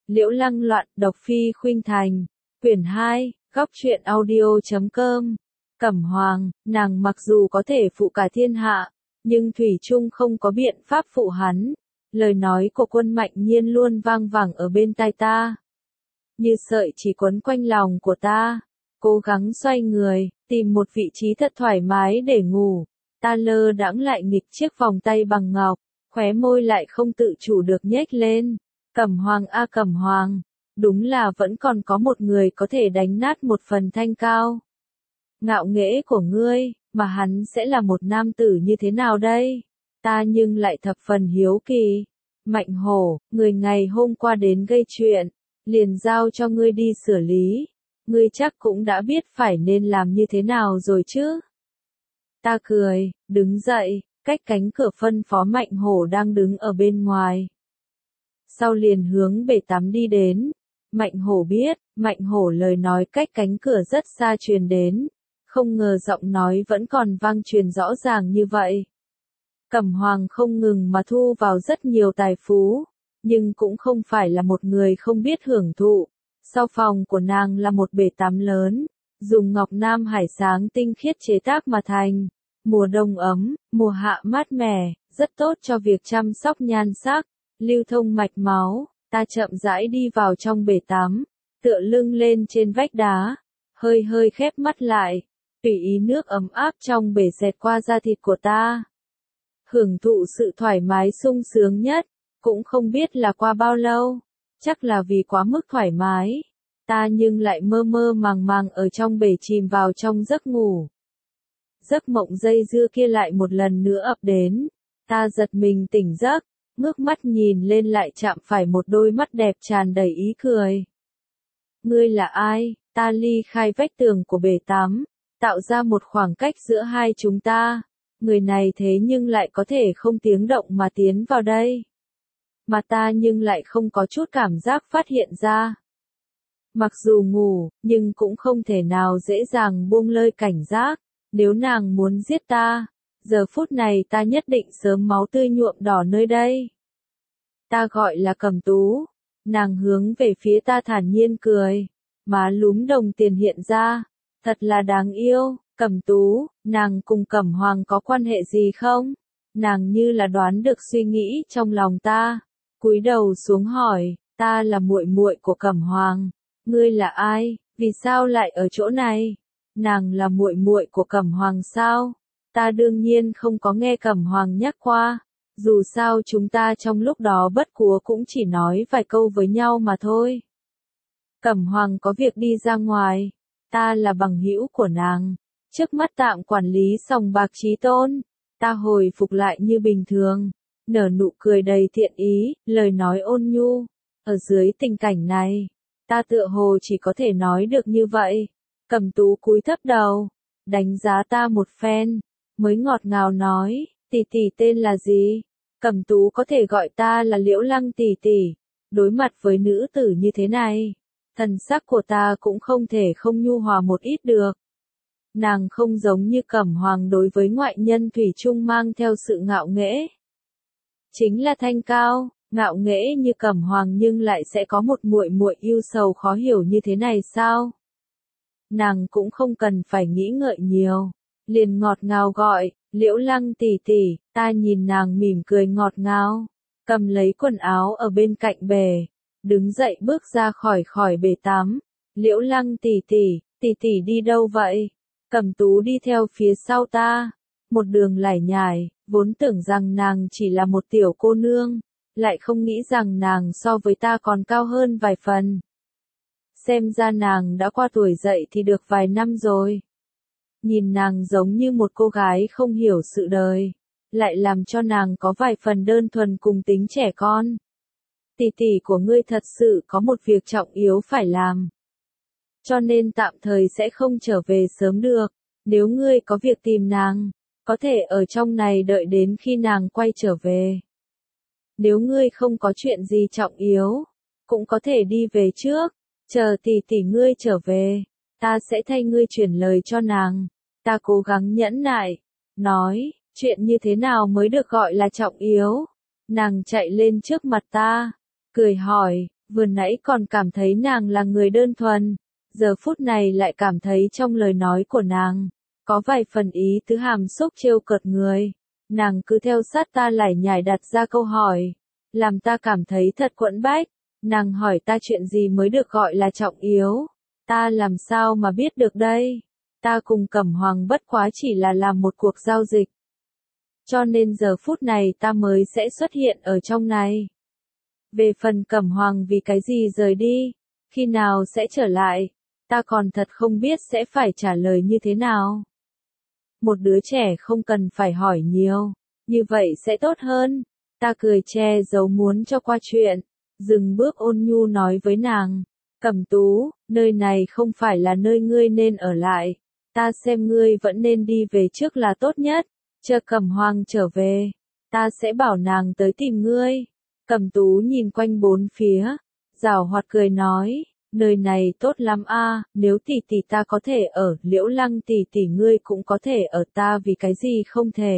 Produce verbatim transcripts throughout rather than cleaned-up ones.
Liễu Lăng loạn, độc phi khuynh thành. Quyển hai, góc truyện audio chấm com. Cẩm Hoàng, nàng mặc dù có thể phụ cả thiên hạ, nhưng thủy chung không có biện pháp phụ hắn. Lời nói của Quân Mạnh Nhiên luôn vang vẳng ở bên tai ta, như sợi chỉ quấn quanh lòng của ta. Cố gắng xoay người, tìm một vị trí thật thoải mái để ngủ. Ta lơ đãng lại nghịch chiếc vòng tay bằng ngọc, khóe môi lại không tự chủ được nhếch lên. Cẩm Hoàng a Cẩm Hoàng, đúng là vẫn còn có một người có thể đánh nát một phần thanh cao ngạo nghễ của ngươi, mà hắn sẽ là một nam tử như thế nào đây? Ta nhưng lại thập phần hiếu kỳ. Mạnh Hổ, người ngày hôm qua đến gây chuyện, liền giao cho ngươi đi xử lý. Ngươi chắc cũng đã biết phải nên làm như thế nào rồi chứ? Ta cười, đứng dậy, cách cánh cửa phân phó Mạnh Hổ đang đứng ở bên ngoài. Sau liền hướng bể tắm đi đến. Mạnh Hổ biết, Mạnh Hổ lời nói cách cánh cửa rất xa truyền đến. Không ngờ giọng nói vẫn còn vang truyền rõ ràng như vậy. Cẩm Hoàng không ngừng mà thu vào rất nhiều tài phú, nhưng cũng không phải là một người không biết hưởng thụ. Sau phòng của nàng là một bể tắm lớn, dùng ngọc nam hải sáng tinh khiết chế tác mà thành. Mùa đông ấm, mùa hạ mát mẻ, rất tốt cho việc chăm sóc nhan sắc, lưu thông mạch máu. Ta chậm rãi đi vào trong bể tắm, tựa lưng lên trên vách đá, hơi hơi khép mắt lại, tùy ý nước ấm áp trong bể xẹt qua da thịt của ta. Hưởng thụ sự thoải mái sung sướng nhất, cũng không biết là qua bao lâu, chắc là vì quá mức thoải mái. Ta nhưng lại mơ mơ màng màng ở trong bể chìm vào trong giấc ngủ. Giấc mộng dây dưa kia lại một lần nữa ập đến, ta giật mình tỉnh giấc, ngước mắt nhìn lên lại chạm phải một đôi mắt đẹp tràn đầy ý cười. Ngươi là ai? Ta ly khai vách tường của bể tắm, tạo ra một khoảng cách giữa hai chúng ta. Người này thế nhưng lại có thể không tiếng động mà tiến vào đây. Mà ta nhưng lại không có chút cảm giác phát hiện ra. Mặc dù ngủ, nhưng cũng không thể nào dễ dàng buông lơi cảnh giác. Nếu nàng muốn giết ta, giờ phút này ta nhất định sớm máu tươi nhuộm đỏ nơi đây. Ta gọi là Cẩm Tú. Nàng hướng về phía ta thản nhiên cười. Má lúm đồng tiền hiện ra. Thật là đáng yêu. Cẩm Tú, nàng cùng Cẩm Hoàng có quan hệ gì không? Nàng như là đoán được suy nghĩ trong lòng ta. Cúi đầu xuống hỏi, ta là muội muội của Cẩm Hoàng. Ngươi là ai? Vì sao lại ở chỗ này? Nàng là muội muội của Cẩm Hoàng sao? Ta đương nhiên không có nghe Cẩm Hoàng nhắc qua. Dù sao chúng ta trong lúc đó bất quá cũng chỉ nói vài câu với nhau mà thôi. Cẩm Hoàng có việc đi ra ngoài. Ta là bằng hữu của nàng. Trước mắt tạm quản lý sòng bạc Chí Tôn. Ta hồi phục lại như bình thường. Nở nụ cười đầy thiện ý, lời nói ôn nhu. Ở dưới tình cảnh này, ta tựa hồ chỉ có thể nói được như vậy. Cẩm Tú cúi thấp đầu, đánh giá ta một phen, mới ngọt ngào nói, tỷ tỷ tên là gì? Cẩm Tú có thể gọi ta là Liễu Lăng tỷ tỷ. Đối mặt với nữ tử như thế này, thần sắc của ta cũng không thể không nhu hòa một ít được. Nàng không giống như Cẩm Hoàng đối với ngoại nhân thủy chung mang theo sự ngạo nghễ. Chính là thanh cao, ngạo nghễ như Cẩm Hoàng nhưng lại sẽ có một muội muội yêu sầu khó hiểu như thế này sao? Nàng cũng không cần phải nghĩ ngợi nhiều, liền ngọt ngào gọi, Liễu Lăng tỷ tỷ. Ta nhìn nàng mỉm cười ngọt ngào, cầm lấy quần áo ở bên cạnh bể, đứng dậy bước ra khỏi khỏi bể tắm. Liễu Lăng tỷ tỷ, tỷ tỷ đi đâu vậy? Cẩm Tú đi theo phía sau ta, một đường lải nhải, vốn tưởng rằng nàng chỉ là một tiểu cô nương, lại không nghĩ rằng nàng so với ta còn cao hơn vài phần. Xem ra nàng đã qua tuổi dậy thì được vài năm rồi. Nhìn nàng giống như một cô gái không hiểu sự đời, lại làm cho nàng có vài phần đơn thuần cùng tính trẻ con. Tỷ tỷ của ngươi thật sự có một việc trọng yếu phải làm, cho nên tạm thời sẽ không trở về sớm được. Nếu ngươi có việc tìm nàng, có thể ở trong này đợi đến khi nàng quay trở về. Nếu ngươi không có chuyện gì trọng yếu, cũng có thể đi về trước, chờ tỷ tỷ ngươi trở về, ta sẽ thay ngươi chuyển lời cho nàng. Ta cố gắng nhẫn nại, nói, chuyện như thế nào mới được gọi là trọng yếu? Nàng chạy lên trước mặt ta, cười hỏi, Vừa nãy còn cảm thấy nàng là người đơn thuần, giờ phút này lại cảm thấy trong lời nói của nàng, có vài phần ý tứ hàm xúc trêu cợt người. Nàng cứ theo sát ta lải nhải đặt ra câu hỏi, làm ta cảm thấy thật quẫn bách. Nàng hỏi ta chuyện gì mới được gọi là trọng yếu, ta làm sao mà biết được đây. Ta cùng Cẩm Hoàng bất quá chỉ là làm một cuộc giao dịch. Cho nên giờ phút này ta mới sẽ xuất hiện ở trong này. Về phần Cẩm Hoàng vì cái gì rời đi, khi nào sẽ trở lại, ta còn thật không biết sẽ phải trả lời như thế nào. Một đứa trẻ không cần phải hỏi nhiều, như vậy sẽ tốt hơn. Ta cười che giấu muốn cho qua chuyện, dừng bước ôn nhu nói với nàng, Cẩm Tú, nơi này không phải là nơi ngươi nên ở lại, ta xem ngươi vẫn nên đi về trước là tốt nhất, chờ Cẩm Hoàng trở về, ta sẽ bảo nàng tới tìm ngươi. Cẩm Tú nhìn quanh bốn phía, giảo hoạt cười nói, nơi này tốt lắm a, nếu tỷ tỷ ta có thể ở, Liễu Lăng tỷ tỷ ngươi cũng có thể ở, ta vì cái gì không thể.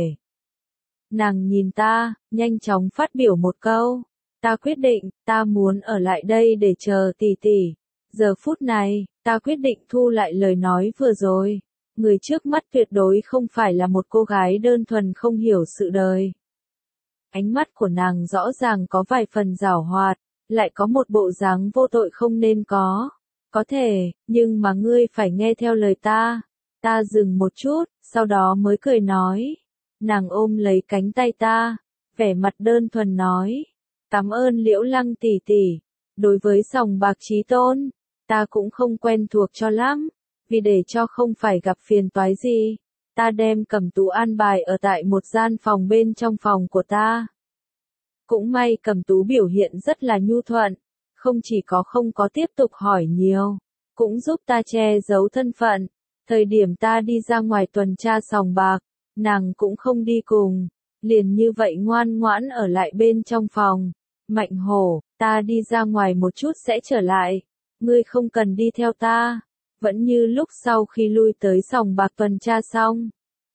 Nàng nhìn ta, nhanh chóng phát biểu một câu, ta quyết định, ta muốn ở lại đây để chờ tỷ tỷ. Giờ phút này, ta quyết định thu lại lời nói vừa rồi, người trước mắt tuyệt đối không phải là một cô gái đơn thuần không hiểu sự đời. Ánh mắt của nàng rõ ràng có vài phần giảo hoạt, lại có một bộ dáng vô tội không nên có. Có thể, nhưng mà ngươi phải nghe theo lời ta. Ta dừng một chút, sau đó mới cười nói. Nàng ôm lấy cánh tay ta, vẻ mặt đơn thuần nói. Cảm ơn Liễu Lăng tỷ tỷ. Đối với sòng bạc Chí Tôn, ta cũng không quen thuộc cho lắm, vì để cho không phải gặp phiền toái gì. Ta đem Cẩm Tú an bài ở tại một gian phòng bên trong phòng của ta. Cũng may Cẩm Tú biểu hiện rất là nhu thuận, không chỉ có không có tiếp tục hỏi nhiều, cũng giúp ta che giấu thân phận. Thời điểm ta đi ra ngoài tuần tra sòng bạc, nàng cũng không đi cùng, liền như vậy ngoan ngoãn ở lại bên trong phòng. Mạnh Hổ, ta đi ra ngoài một chút sẽ trở lại, ngươi không cần đi theo ta. Vẫn như lúc sau khi lui tới sòng bạc tuần tra xong,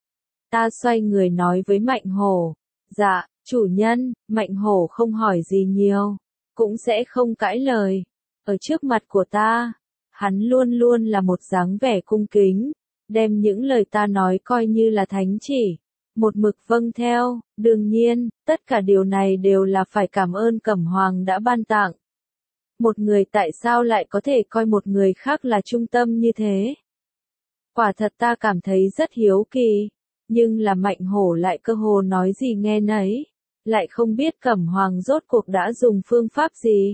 ta xoay người nói với Mạnh Hổ, dạ, chủ nhân. Mạnh Hổ không hỏi gì nhiều, cũng sẽ không cãi lời. Ở trước mặt của ta, hắn luôn luôn là một dáng vẻ cung kính, đem những lời ta nói coi như là thánh chỉ, một mực vâng theo. Đương nhiên, tất cả điều này đều là phải cảm ơn Cẩm Hoàng đã ban tặng. Một người tại sao lại có thể coi một người khác là trung tâm như thế? Quả thật ta cảm thấy rất hiếu kỳ, nhưng là Mạnh Hổ lại cơ hồ nói gì nghe nấy, lại không biết Cẩm Hoàng rốt cuộc đã dùng phương pháp gì.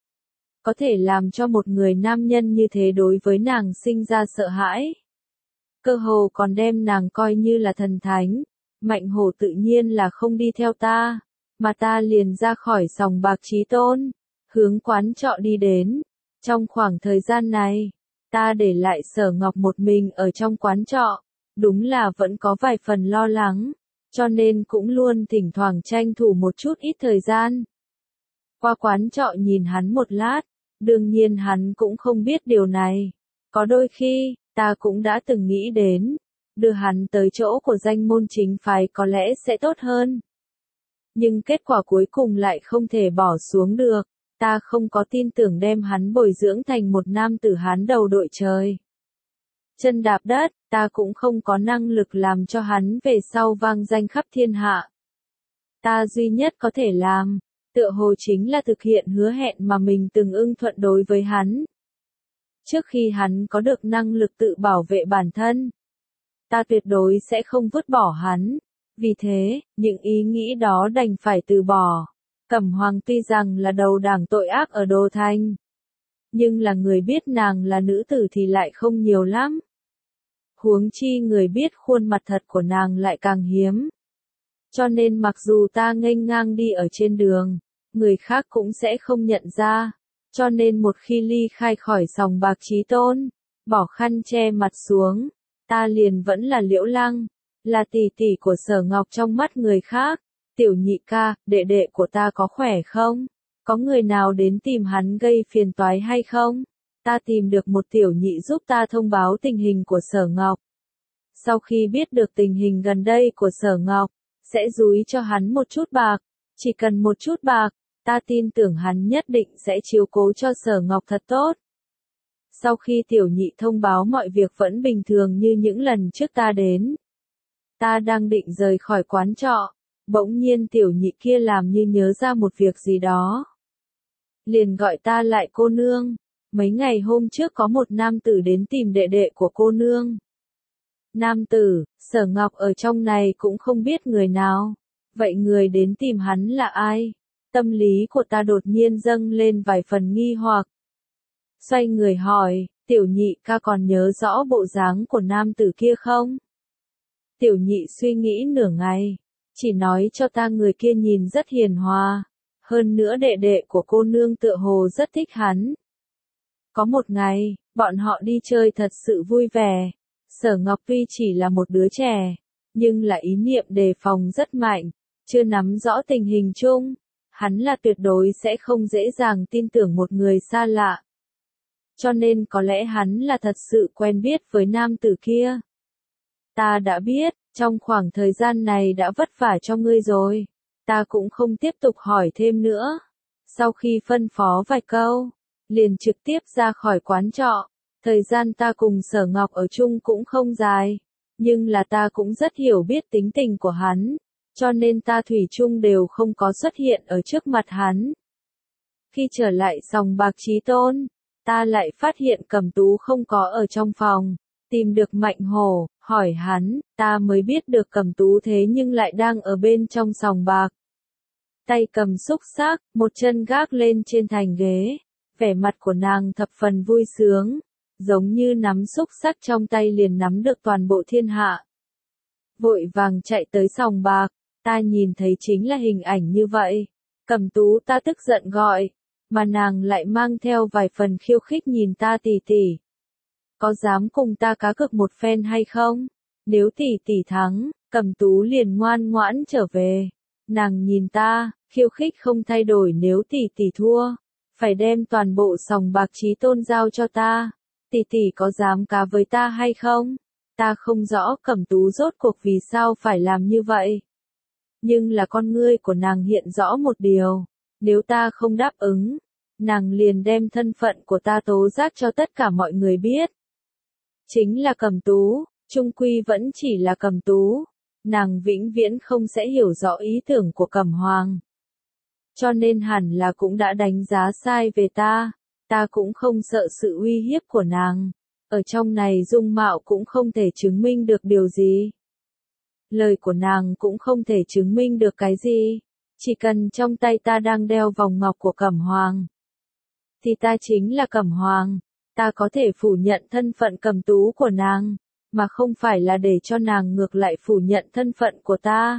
Có thể làm cho một người nam nhân như thế đối với nàng sinh ra sợ hãi. Cơ hồ còn đem nàng coi như là thần thánh. Mạnh Hổ tự nhiên là không đi theo ta, mà ta liền ra khỏi sòng bạc Chí Tôn, hướng quán trọ đi đến. Trong khoảng thời gian này, ta để lại Sở Ngọc một mình ở trong quán trọ, đúng là vẫn có vài phần lo lắng, cho nên cũng luôn thỉnh thoảng tranh thủ một chút ít thời gian. Qua quán trọ nhìn hắn một lát, đương nhiên hắn cũng không biết điều này. Có đôi khi, ta cũng đã từng nghĩ đến, đưa hắn tới chỗ của danh môn chính phái có lẽ sẽ tốt hơn. Nhưng kết quả cuối cùng lại không thể bỏ xuống được, ta không có tin tưởng đem hắn bồi dưỡng thành một nam tử Hán đầu đội trời. Chân đạp đất, ta cũng không có năng lực làm cho hắn về sau vang danh khắp thiên hạ. Ta duy nhất có thể làm, tựa hồ chính là thực hiện hứa hẹn mà mình từng ưng thuận đối với hắn. Trước khi hắn có được năng lực tự bảo vệ bản thân, ta tuyệt đối sẽ không vứt bỏ hắn. Vì thế, những ý nghĩ đó đành phải từ bỏ. Cẩm Hoàng tuy rằng là đầu đảng tội ác ở Đô Thành, nhưng là người biết nàng là nữ tử thì lại không nhiều lắm. Huống chi người biết khuôn mặt thật của nàng lại càng hiếm. Cho nên mặc dù ta nghênh ngang đi ở trên đường, người khác cũng sẽ không nhận ra. Cho nên một khi ly khai khỏi sòng bạc Chí Tôn, bỏ khăn che mặt xuống, ta liền vẫn là Liễu Lăng, là tỷ tỷ của Sở Ngọc trong mắt người khác. Tiểu nhị ca, đệ đệ của ta có khỏe không? Có người nào đến tìm hắn gây phiền toái hay không? Ta tìm được một tiểu nhị giúp ta thông báo tình hình của Sở Ngọc. Sau khi biết được tình hình gần đây của Sở Ngọc, sẽ dúi cho hắn một chút bạc. Chỉ cần một chút bạc, Ta tin tưởng hắn nhất định sẽ chiếu cố cho Sở Ngọc thật tốt. Sau khi tiểu nhị thông báo mọi việc vẫn bình thường như những lần trước ta đến. Ta đang định rời khỏi quán trọ, bỗng nhiên tiểu nhị kia làm như nhớ ra một việc gì đó. Liền gọi ta lại cô nương, mấy ngày hôm trước có một nam tử đến tìm đệ đệ của cô nương. Nam tử, Sở Ngọc ở trong này cũng không biết người nào, vậy người đến tìm hắn là ai? Tâm lý của ta đột nhiên dâng lên vài phần nghi hoặc. Xoay người hỏi, tiểu nhị ca còn nhớ rõ bộ dáng của nam tử kia không? Tiểu nhị suy nghĩ nửa ngày, chỉ nói cho ta người kia nhìn rất hiền hòa, hơn nữa đệ đệ của cô nương tựa hồ rất thích hắn. Có một ngày, bọn họ đi chơi thật sự vui vẻ. Sở Ngọc tuy chỉ là một đứa trẻ, nhưng là ý niệm đề phòng rất mạnh, chưa nắm rõ tình hình chung, hắn là tuyệt đối sẽ không dễ dàng tin tưởng một người xa lạ. Cho nên có lẽ hắn là thật sự quen biết với nam tử kia. Ta đã biết, trong khoảng thời gian này đã vất vả cho ngươi rồi. Ta cũng không tiếp tục hỏi thêm nữa. Sau khi phân phó vài câu, liền trực tiếp ra khỏi quán trọ. Thời gian ta cùng Sở Ngọc ở chung cũng không dài, nhưng là ta cũng rất hiểu biết tính tình của hắn, cho nên ta thủy chung đều không có xuất hiện ở trước mặt hắn. Khi trở lại sòng bạc Chí Tôn, ta lại phát hiện Cẩm Tú không có ở trong phòng, tìm được Mạnh Hổ, hỏi hắn, ta mới biết được Cẩm Tú thế nhưng lại đang ở bên trong sòng bạc. Tay cầm xúc xác, một chân gác lên trên thành ghế, vẻ mặt của nàng thập phần vui sướng, giống như nắm xúc xắc trong tay liền nắm được toàn bộ thiên hạ. Vội vàng chạy tới sòng bạc, ta nhìn thấy chính là hình ảnh như vậy. Cẩm Tú ta tức giận gọi, mà nàng lại mang theo vài phần khiêu khích nhìn ta tỷ tỷ. Có dám cùng ta cá cược một phen hay không? Nếu tỷ tỷ thắng, Cẩm Tú liền ngoan ngoãn trở về. Nàng nhìn ta, khiêu khích không thay đổi, nếu tỷ tỷ thua, phải đem toàn bộ sòng bạc Chí Tôn giao cho ta. Tỷ tỷ có dám cá với ta hay không? Ta không rõ Cẩm Tú rốt cuộc vì sao phải làm như vậy. Nhưng là con ngươi của nàng hiện rõ một điều, nếu ta không đáp ứng, nàng liền đem thân phận của ta tố giác cho tất cả mọi người biết. Chính là Cẩm Tú, chung quy vẫn chỉ là Cẩm Tú, nàng vĩnh viễn không sẽ hiểu rõ ý tưởng của Cẩm Hoàng. Cho nên hẳn là cũng đã đánh giá sai về ta. Ta cũng không sợ sự uy hiếp của nàng, ở trong này dung mạo cũng không thể chứng minh được điều gì. Lời của nàng cũng không thể chứng minh được cái gì, chỉ cần trong tay ta đang đeo vòng ngọc của Cẩm Hoàng, thì ta chính là Cẩm Hoàng, ta có thể phủ nhận thân phận Cẩm Tú của nàng, mà không phải là để cho nàng ngược lại phủ nhận thân phận của ta.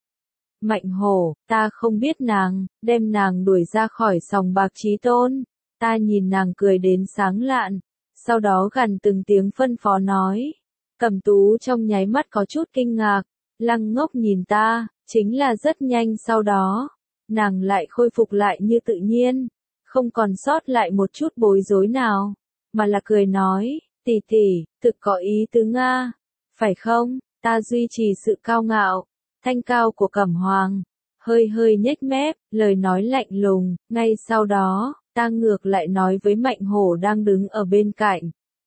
Mạnh Hổ, ta không biết nàng, đem nàng đuổi ra khỏi sòng bạc Chí Tôn. Ta nhìn nàng cười đến sáng lạn, sau đó gần từng tiếng phân phó nói. Cẩm Tú trong nháy mắt có chút kinh ngạc, lăng ngốc nhìn ta, chính là rất nhanh sau đó, nàng lại khôi phục lại như tự nhiên, không còn sót lại một chút bối rối nào, mà là cười nói, tỷ tỷ, thực có ý tứ Nga, phải không? Ta duy trì sự cao ngạo, thanh cao của Cẩm Hoàng, hơi hơi nhếch mép, lời nói lạnh lùng, ngay sau đó, ta ngược lại nói với Mạnh Hổ đang đứng ở bên cạnh.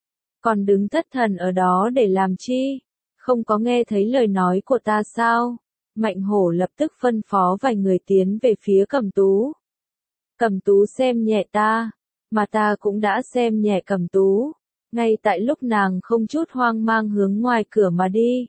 Còn đứng thất thần ở đó để làm chi? Không có nghe thấy lời nói của ta sao? Mạnh Hổ lập tức phân phó vài người tiến về phía Cẩm Tú. Cẩm Tú xem nhẹ ta, mà ta cũng đã xem nhẹ Cẩm Tú. Ngay tại lúc nàng không chút hoang mang hướng ngoài cửa mà đi,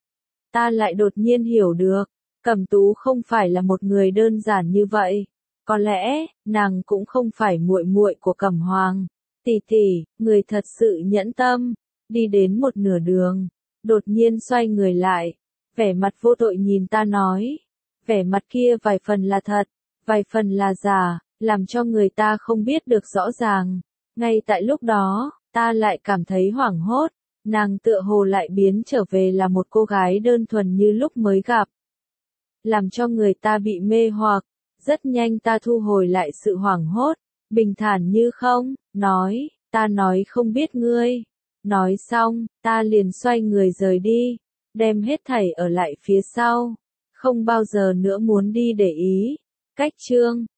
ta lại đột nhiên hiểu được, Cẩm Tú không phải là một người đơn giản như vậy. Có lẽ, nàng cũng không phải muội muội của Cẩm Hoàng. Tỷ tỷ, người thật sự nhẫn tâm. Đi đến một nửa đường, đột nhiên xoay người lại, vẻ mặt vô tội nhìn ta nói. Vẻ mặt kia vài phần là thật, vài phần là giả, làm cho người ta không biết được rõ ràng. Ngay tại lúc đó, ta lại cảm thấy hoảng hốt, nàng tựa hồ lại biến trở về là một cô gái đơn thuần như lúc mới gặp. Làm cho người ta bị mê hoặc. Rất nhanh ta thu hồi lại sự hoảng hốt, bình thản như không, nói, ta nói không biết ngươi. Nói xong, ta liền xoay người rời đi, đem hết thảy ở lại phía sau, không bao giờ nữa muốn đi để ý. Cách chương